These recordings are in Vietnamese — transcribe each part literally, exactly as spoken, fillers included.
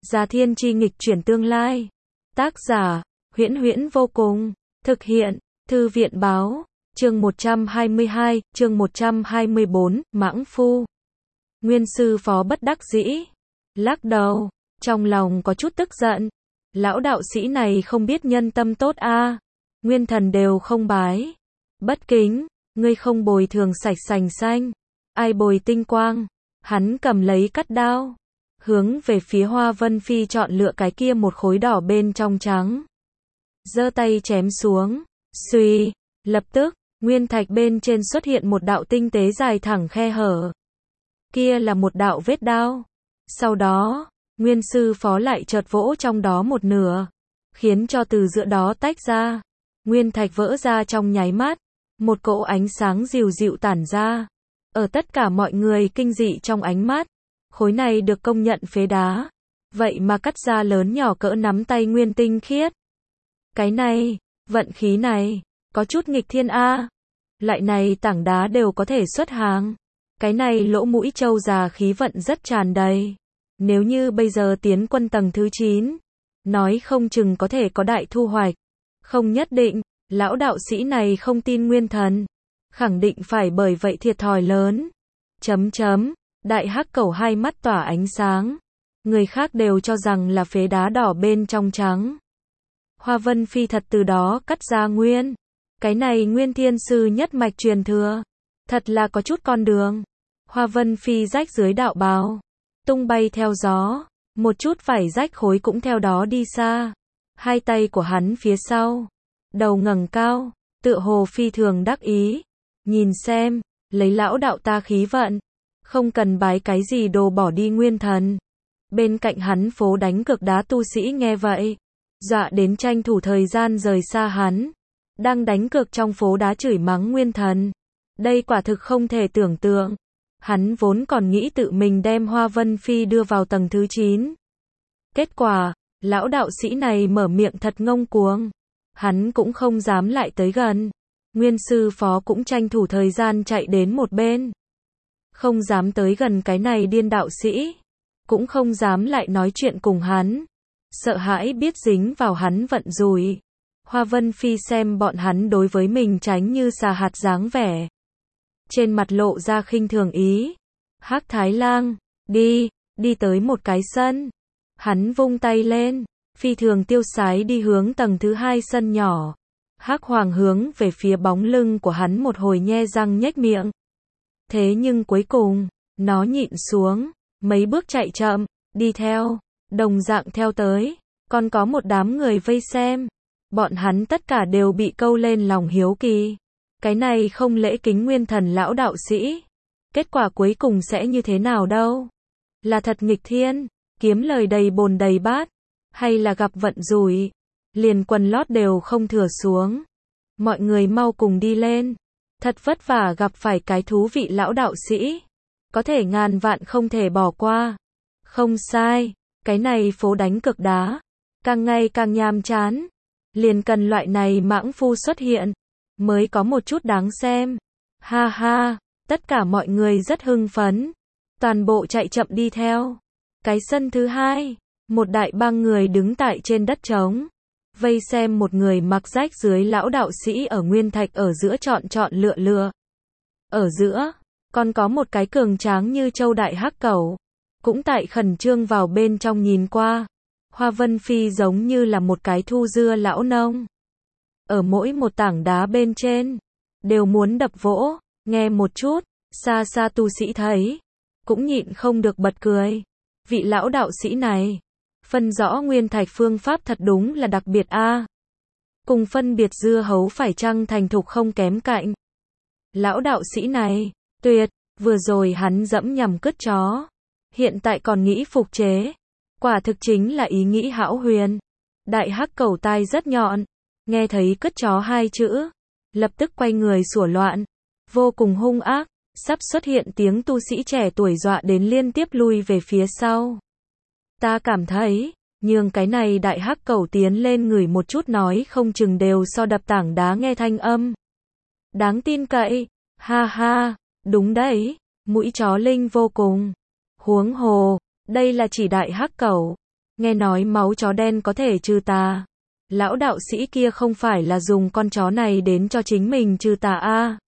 Già Thiên Chi nghịch chuyển tương lai. Tác giả, Huyễn Huyễn vô cùng. Thực hiện, Thư viện báo. Chương một trăm hai mươi hai, chương một trăm hai mươi bốn, mãng phu. Nguyên sư phó bất đắc dĩ. Lắc đầu, trong lòng có chút tức giận. Lão đạo sĩ này không biết nhân tâm tốt a. Nguyên thần đều không bái. Bất kính, ngươi không bồi thường sạch sành xanh. Ai bồi tinh quang. Hắn cầm lấy cắt đao. Hướng về phía Hoa Vân Phi chọn lựa cái kia một khối đỏ bên trong trắng. Giơ tay chém xuống. Xuy, lập tức, nguyên thạch bên trên xuất hiện một đạo tinh tế dài thẳng khe hở. Kia là một đạo vết đao. Sau đó, nguyên sư phó lại chợt vỗ trong đó một nửa, khiến cho từ giữa đó tách ra. Nguyên thạch vỡ ra trong nháy mắt, một cỗ ánh sáng dịu dịu tản ra. Ở tất cả mọi người kinh dị trong ánh mắt, khối này được công nhận phế đá. Vậy mà cắt ra lớn nhỏ cỡ nắm tay nguyên tinh khiết. Cái này, vận khí này, có chút nghịch thiên a. Loại này tảng đá đều có thể xuất hàng. Cái này lỗ mũi trâu già khí vận rất tràn đầy. Nếu như bây giờ tiến quân tầng thứ chín, nói không chừng có thể có đại thu hoạch. Không nhất định, lão đạo sĩ này không tin nguyên thần. Khẳng định phải bởi vậy thiệt thòi lớn. Chấm chấm, đại hắc cẩu hai mắt tỏa ánh sáng. Người khác đều cho rằng là phế đá đỏ bên trong trắng. Hoa Vân Phi thật từ đó cắt ra nguyên. Cái này nguyên thiên sư nhất mạch truyền thừa. Thật là có chút con đường. Hoa Vân Phi rách dưới đạo bào, tung bay theo gió. Một chút vải rách khối cũng theo đó đi xa. Hai tay của hắn phía sau. Đầu ngẩng cao, tựa hồ phi thường đắc ý. Nhìn xem, lấy lão đạo ta khí vận. Không cần bái cái gì đồ bỏ đi nguyên thần. Bên cạnh hắn phố đánh cược đá tu sĩ nghe vậy. Dọa đến tranh thủ thời gian rời xa hắn. Đang đánh cược trong phố đá chửi mắng nguyên thần. Đây quả thực không thể tưởng tượng. Hắn vốn còn nghĩ tự mình đem Hoa Vân Phi đưa vào tầng thứ chín. Kết quả, lão đạo sĩ này mở miệng thật ngông cuồng. Hắn cũng không dám lại tới gần. Nguyên sư phó cũng tranh thủ thời gian chạy đến một bên. Không dám tới gần cái này điên đạo sĩ. Cũng không dám lại nói chuyện cùng hắn. Sợ hãi biết dính vào hắn vận rủi. Hoa Vân Phi xem bọn hắn đối với mình tránh như xà hạt dáng vẻ. Trên mặt lộ ra khinh thường ý. Hắc Thái Lang, đi, đi tới một cái sân. Hắn vung tay lên, phi thường tiêu sái đi hướng tầng thứ hai sân nhỏ. Hắc Hoàng hướng về phía bóng lưng của hắn một hồi nhe răng nhếch miệng. Thế nhưng cuối cùng, nó nhịn xuống, mấy bước chạy chậm, đi theo, đồng dạng theo tới. Còn có một đám người vây xem. Bọn hắn tất cả đều bị câu lên lòng hiếu kỳ. Cái này không lễ kính nguyên thần lão đạo sĩ. Kết quả cuối cùng sẽ như thế nào đâu? Là thật nghịch thiên, kiếm lời đầy bồn đầy bát, hay là gặp vận rủi, liền quần lót đều không thừa xuống. Mọi người mau cùng đi lên. Thật vất vả gặp phải cái thú vị lão đạo sĩ. Có thể ngàn vạn không thể bỏ qua. Không sai, cái này phố đánh cược đá. Càng ngày càng nhàm chán. Liền cần loại này mãng phu xuất hiện. Mới có một chút đáng xem. Ha ha, tất cả mọi người rất hưng phấn. Toàn bộ chạy chậm đi theo. Cái sân thứ hai. Một đại bang người đứng tại trên đất trống. Vây xem một người mặc rách dưới lão đạo sĩ ở nguyên thạch ở giữa chọn chọn lựa lựa. Ở giữa, còn có một cái cường tráng như châu đại hắc cẩu. Cũng tại khẩn trương vào bên trong nhìn qua. Hoa Vân Phi giống như là một cái thu dưa lão nông. Ở mỗi một tảng đá bên trên, đều muốn đập vỗ, nghe một chút, xa xa tu sĩ thấy, cũng nhịn không được bật cười. Vị lão đạo sĩ này, phân rõ nguyên thạch phương pháp thật đúng là đặc biệt a. Cùng phân biệt dưa hấu phải chăng thành thục không kém cạnh. Lão đạo sĩ này, tuyệt, vừa rồi hắn dẫm nhằm cứt chó. Hiện tại còn nghĩ phục chế. Quả thực chính là ý nghĩ hão huyền. Đại hắc cẩu tai rất nhọn. Nghe thấy cứt chó hai chữ. Lập tức quay người sủa loạn. Vô cùng hung ác. Sắp xuất hiện tiếng tu sĩ trẻ tuổi dọa đến liên tiếp lui về phía sau. Ta cảm thấy, nhường cái này đại hắc cẩu tiến lên ngửi một chút nói không chừng đều so đập tảng đá nghe thanh âm. Đáng tin cậy. Ha ha, đúng đấy. Mũi chó linh vô cùng. Huống hồ, đây là chỉ đại hắc cẩu. Nghe nói máu chó đen có thể trừ tà. Lão đạo sĩ kia không phải là dùng con chó này đến cho chính mình trừ tà a?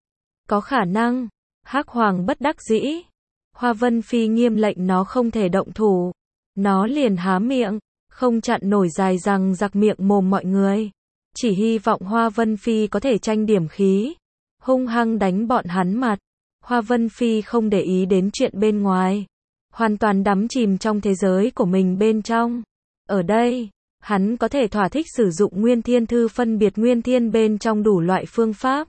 Có khả năng. Hắc Hoàng bất đắc dĩ. Hoa Vân Phi nghiêm lệnh nó không thể động thủ. Nó liền há miệng, không chặn nổi dài rằng giặc miệng mồm mọi người. Chỉ hy vọng Hoa Vân Phi có thể tranh điểm khí, hung hăng đánh bọn hắn mặt. Hoa Vân Phi không để ý đến chuyện bên ngoài, hoàn toàn đắm chìm trong thế giới của mình bên trong. Ở đây, hắn có thể thỏa thích sử dụng Nguyên Thiên Thư phân biệt nguyên thiên bên trong đủ loại phương pháp,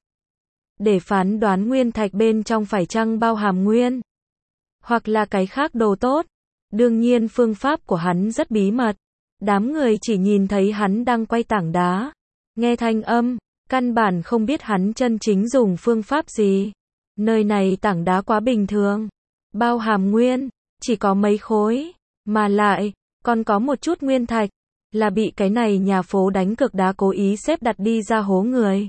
để phán đoán nguyên thạch bên trong phải chăng bao hàm nguyên, hoặc là cái khác đồ tốt. Đương nhiên phương pháp của hắn rất bí mật. Đám người chỉ nhìn thấy hắn đang quay tảng đá, nghe thanh âm, căn bản không biết hắn chân chính dùng phương pháp gì. Nơi này tảng đá quá bình thường, bao hàm nguyên, chỉ có mấy khối, mà lại, còn có một chút nguyên thạch, là bị cái này nhà phố đánh cược đá cố ý xếp đặt đi ra hố người.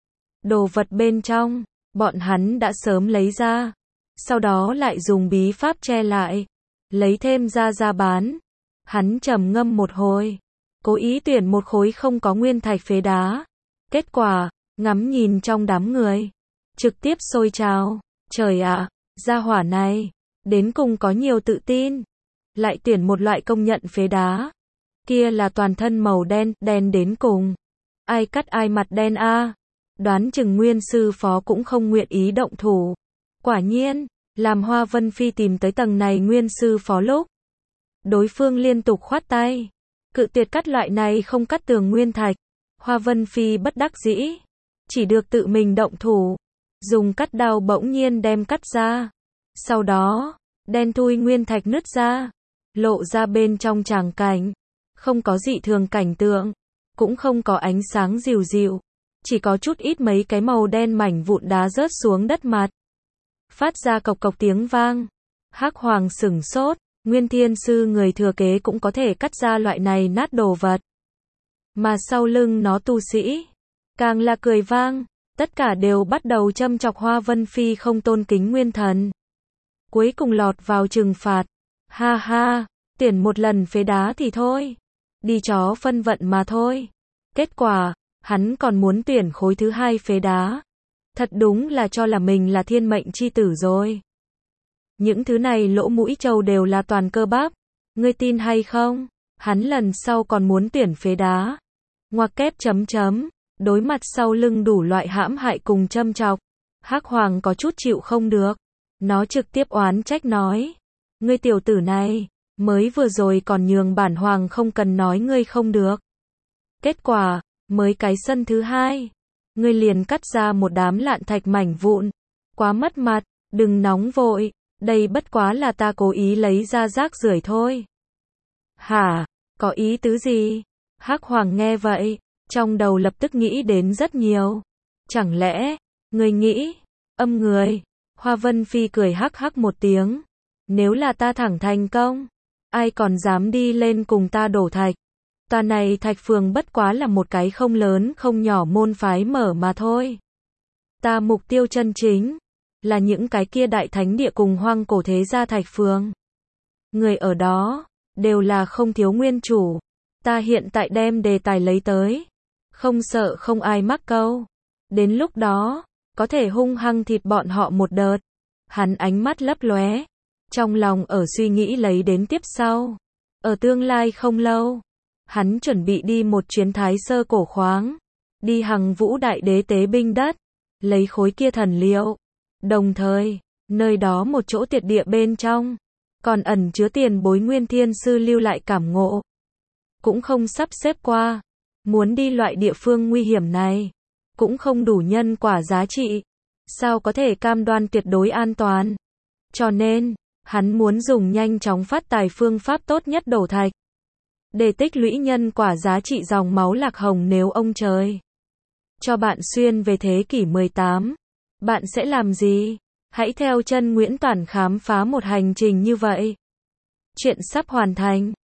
Đồ vật bên trong, bọn hắn đã sớm lấy ra, sau đó lại dùng bí pháp che lại, lấy thêm ra ra bán. Hắn trầm ngâm một hồi, cố ý tuyển một khối không có nguyên thạch phế đá. Kết quả, ngắm nhìn trong đám người, trực tiếp sôi trào. Trời ạ, gia hỏa này, đến cùng có nhiều tự tin. Lại tuyển một loại công nhận phế đá. Kia là toàn thân màu đen, đen đến cùng. Ai cắt ai mặt đen a? Đoán chừng nguyên sư phó cũng không nguyện ý động thủ. Quả nhiên, làm Hoa Vân Phi tìm tới tầng này nguyên sư phó lúc, đối phương liên tục khoát tay, cự tuyệt cắt loại này không cắt tường nguyên thạch. Hoa Vân Phi bất đắc dĩ, chỉ được tự mình động thủ, dùng cắt đao bỗng nhiên đem cắt ra. Sau đó, đen thui nguyên thạch nứt ra, lộ ra bên trong tràng cảnh, không có dị thường cảnh tượng, cũng không có ánh sáng dịu dịu, chỉ có chút ít mấy cái màu đen mảnh vụn đá rớt xuống đất mặt, phát ra cộc cộc tiếng vang. Hắc Hoàng sửng sốt, Nguyên Thiên Sư người thừa kế cũng có thể cắt ra loại này nát đồ vật. Mà sau lưng nó tu sĩ, càng là cười vang, tất cả đều bắt đầu châm chọc Hoa Vân Phi không tôn kính nguyên thần. Cuối cùng lọt vào trừng phạt. Ha ha, tuyển một lần phế đá thì thôi, đi chó phân vận mà thôi. Kết quả, hắn còn muốn tuyển khối thứ hai phế đá. Thật đúng là cho là mình là thiên mệnh chi tử rồi. Những thứ này lỗ mũi trâu đều là toàn cơ bắp. Ngươi tin hay không? Hắn lần sau còn muốn tuyển phế đá. Ngoặc kép chấm chấm. Đối mặt sau lưng đủ loại hãm hại cùng châm chọc. Hắc Hoàng có chút chịu không được. Nó trực tiếp oán trách nói. Ngươi tiểu tử này, mới vừa rồi còn nhường bản hoàng không cần nói ngươi không được. Kết quả, mới cái sân thứ hai, ngươi liền cắt ra một đám lạn thạch mảnh vụn. Quá mất mặt, đừng nóng vội. Đây bất quá là ta cố ý lấy ra rác rưởi thôi. Hả? Có ý tứ gì? Hắc Hoàng nghe vậy, trong đầu lập tức nghĩ đến rất nhiều. Chẳng lẽ, ngươi nghĩ, âm người? Hoa Vân Phi cười hắc hắc một tiếng. Nếu là ta thẳng thành công, ai còn dám đi lên cùng ta đổ thạch? Tòa này thạch phường bất quá là một cái không lớn không nhỏ môn phái mở mà thôi. Ta mục tiêu chân chính là những cái kia đại thánh địa cùng hoang cổ thế gia thạch phường. Người ở đó đều là không thiếu nguyên chủ. Ta hiện tại đem đề tài lấy tới, không sợ không ai mắc câu. Đến lúc đó, có thể hung hăng thịt bọn họ một đợt. Hắn ánh mắt lấp lóe, trong lòng ở suy nghĩ lấy đến tiếp sau. Ở tương lai không lâu, hắn chuẩn bị đi một chuyến Thái Sơ cổ khoáng, đi Hằng Vũ Đại Đế tế binh đất, lấy khối kia thần liệu. Đồng thời, nơi đó một chỗ tuyệt địa bên trong, còn ẩn chứa tiền bối Nguyên Thiên Sư lưu lại cảm ngộ. Cũng không sắp xếp qua, muốn đi loại địa phương nguy hiểm này, cũng không đủ nhân quả giá trị, sao có thể cam đoan tuyệt đối an toàn. Cho nên, hắn muốn dùng nhanh chóng phát tài phương pháp tốt nhất đổ thạch, để tích lũy nhân quả giá trị dòng máu lạc hồng. Nếu ông trời cho bạn xuyên về thế kỷ mười tám, bạn sẽ làm gì? Hãy theo chân Nguyễn Toản khám phá một hành trình như vậy. Chuyện sắp hoàn thành.